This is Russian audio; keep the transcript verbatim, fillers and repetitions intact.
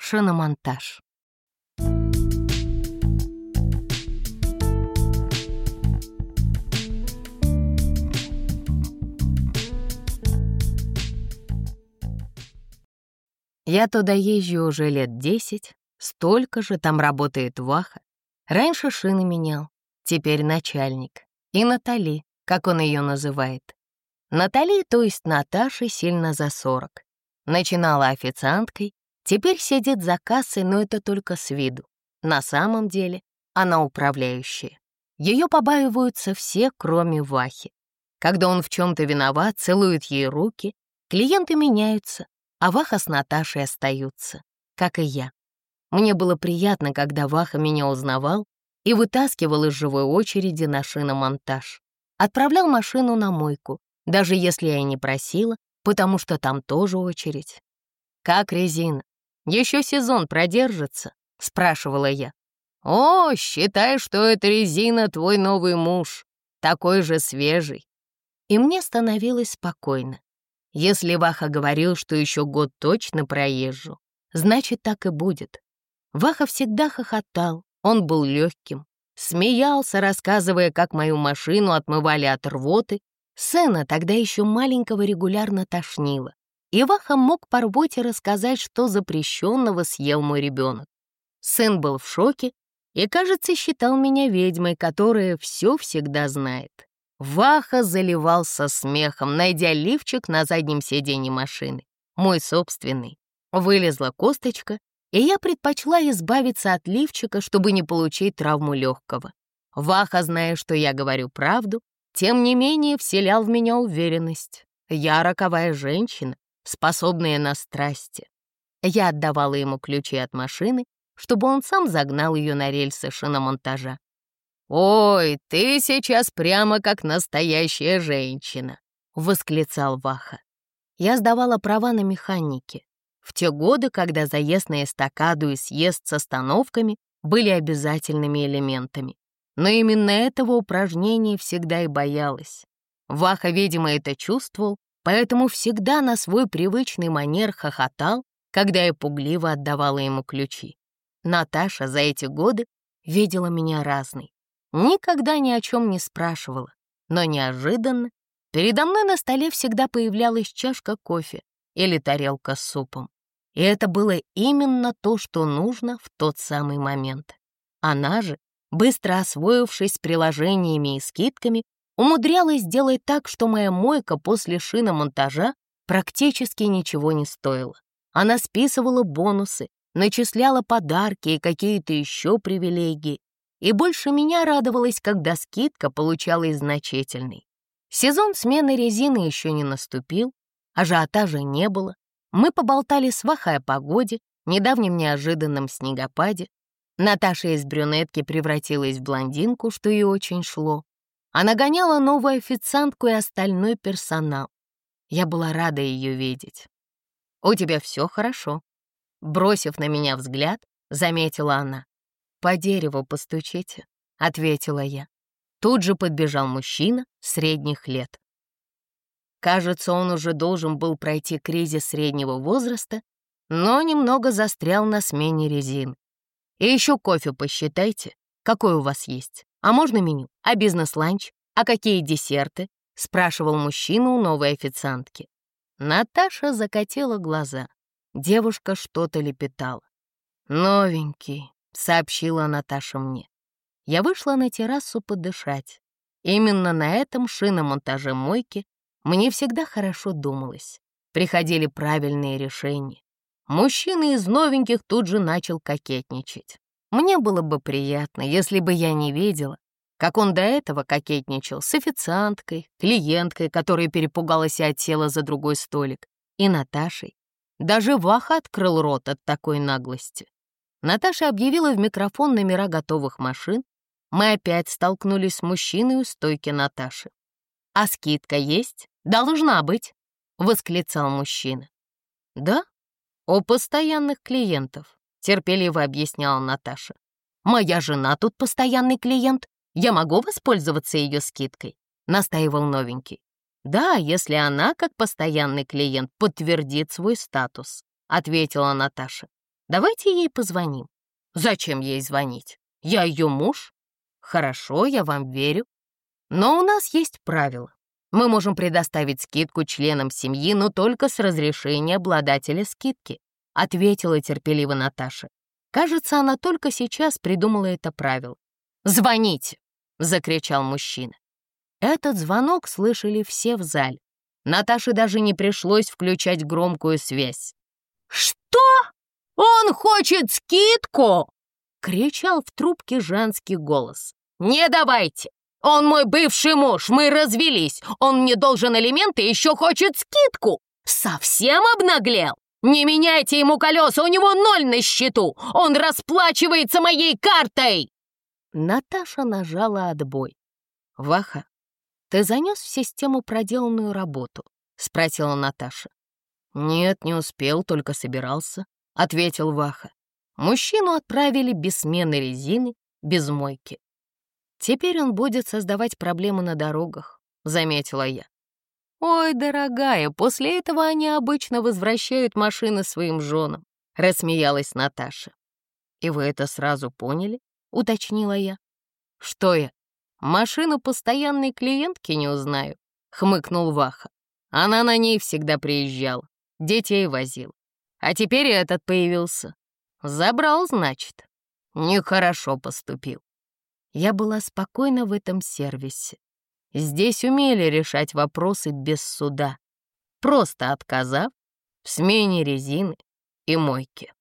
Шиномонтаж. Я туда езжу уже лет десять, столько же там работает Ваха. Раньше шины менял, теперь начальник. И Натали, как он ее называет. Натали, то есть Наташе, сильно за сорок. Начинала официанткой, теперь сидит за кассой, но это только с виду. На самом деле она управляющая. Ее побаиваются все, кроме Вахи. Когда он в чем-то виноват, целует ей руки, клиенты меняются, а Ваха с Наташей остаются, как и я. Мне было приятно, когда Ваха меня узнавал и вытаскивал из живой очереди на шиномонтаж. Отправлял машину на мойку, даже если я и не просила, потому что там тоже очередь. «Как резина? Еще сезон продержится?» — спрашивала я. «О, считай, что это резина твой новый муж, такой же свежий». И мне становилось спокойно. Если Ваха говорил, что еще год точно проезжу, значит, так и будет. Ваха всегда хохотал, он был легким, смеялся, рассказывая, как мою машину отмывали от рвоты. Сына, тогда еще маленького, регулярно тошнило. И Ваха мог по рвоте рассказать, что запрещенного съел мой ребенок. Сын был в шоке и, кажется, считал меня ведьмой, которая все всегда знает. Ваха заливался смехом, найдя лифчик на заднем сиденье машины, мой собственный. Вылезла косточка, и я предпочла избавиться от лифчика, чтобы не получить травму легкого. Ваха, зная, что я говорю правду, тем не менее вселял в меня уверенность. Я роковая женщина, способная на страсти. Я отдавала ему ключи от машины, чтобы он сам загнал ее на рельсы шиномонтажа. «Ой, ты сейчас прямо как настоящая женщина», — восклицал Ваха. Я сдавала права на механике. В те годы, когда заезд на эстакаду и съезд с остановками были обязательными элементами. Но именно этого упражнения всегда и боялась. Ваха, видимо, это чувствовал, поэтому всегда на свой привычный манер хохотал, когда я пугливо отдавала ему ключи. Наташа за эти годы видела меня разной. Никогда ни о чем не спрашивала, но неожиданно передо мной на столе всегда появлялась чашка кофе или тарелка с супом. И это было именно то, что нужно в тот самый момент. Она же, быстро освоившись с приложениями и скидками, умудрялась сделать так, что моя мойка после шиномонтажа практически ничего не стоила. Она списывала бонусы, начисляла подарки и какие-то еще привилегии, и больше меня радовалась, когда скидка получалась значительной. Сезон смены резины еще не наступил, ажиотажа не было. Мы поболтали с Вахой о погоде, недавнем неожиданном снегопаде. Наташа из брюнетки превратилась в блондинку, что ей очень шло. Она гоняла новую официантку и остальной персонал. Я была рада ее видеть. «У тебя все хорошо», — бросив на меня взгляд, заметила она. «По дереву постучите», — ответила я. Тут же подбежал мужчина средних лет. Кажется, он уже должен был пройти кризис среднего возраста, но немного застрял на смене резины. «И еще кофе посчитайте, какой у вас есть. А можно меню? А бизнес-ланч? А какие десерты?» — спрашивал мужчина у новой официантки. Наташа закатила глаза. Девушка что-то лепетала. «Новенький», — сообщила Наташа мне. Я вышла на террасу подышать. Именно на этом шиномонтаже мойки мне всегда хорошо думалось. Приходили правильные решения. Мужчина из новеньких тут же начал кокетничать. Мне было бы приятно, если бы я не видела, как он до этого кокетничал с официанткой, клиенткой, которая перепугалась и отсела за другой столик, и Наташей. Даже Ваха открыл рот от такой наглости. Наташа объявила в микрофон номера готовых машин. Мы опять столкнулись с мужчиной у стойки Наташи. «А скидка есть? Должна быть!» — восклицал мужчина. «Да, у постоянных клиентов», — терпеливо объясняла Наташа. «Моя жена тут постоянный клиент. Я могу воспользоваться ее скидкой?» — настаивал новенький. «Да, если она, как постоянный клиент, подтвердит свой статус», — ответила Наташа. Давайте ей позвоним. Зачем ей звонить? Я ее муж. Хорошо, я вам верю. Но у нас есть правило. Мы можем предоставить скидку членам семьи, но только с разрешения обладателя скидки, ответила терпеливо Наташа. Кажется, она только сейчас придумала это правило. «Звоните!» — закричал мужчина. Этот звонок слышали все в зале. Наташе даже не пришлось включать громкую связь. «Что? Он хочет скидку?» — кричал в трубке женский голос. «Не давайте! Он мой бывший муж, мы развелись. Он мне должен алименты и еще хочет скидку. Совсем обнаглел? Не меняйте ему колеса, у него ноль на счету. Он расплачивается моей картой!» Наташа нажала отбой. «Ваха, ты занес в систему проделанную работу?» — спросила Наташа. «Нет, не успел, только собирался», — ответил Ваха. Мужчину отправили без смены резины, без мойки. «Теперь он будет создавать проблемы на дорогах», — заметила я. «Ой, дорогая, после этого они обычно возвращают машины своим женам», — рассмеялась Наташа. «И вы это сразу поняли?» — уточнила я. «Что я, машину постоянной клиентки не узнаю?» — хмыкнул Ваха. «Она на ней всегда приезжала, детей возила. А теперь этот появился. Забрал, значит. Нехорошо поступил». Я была спокойна в этом сервисе. Здесь умели решать вопросы без суда, просто отказав в смене резины и мойки.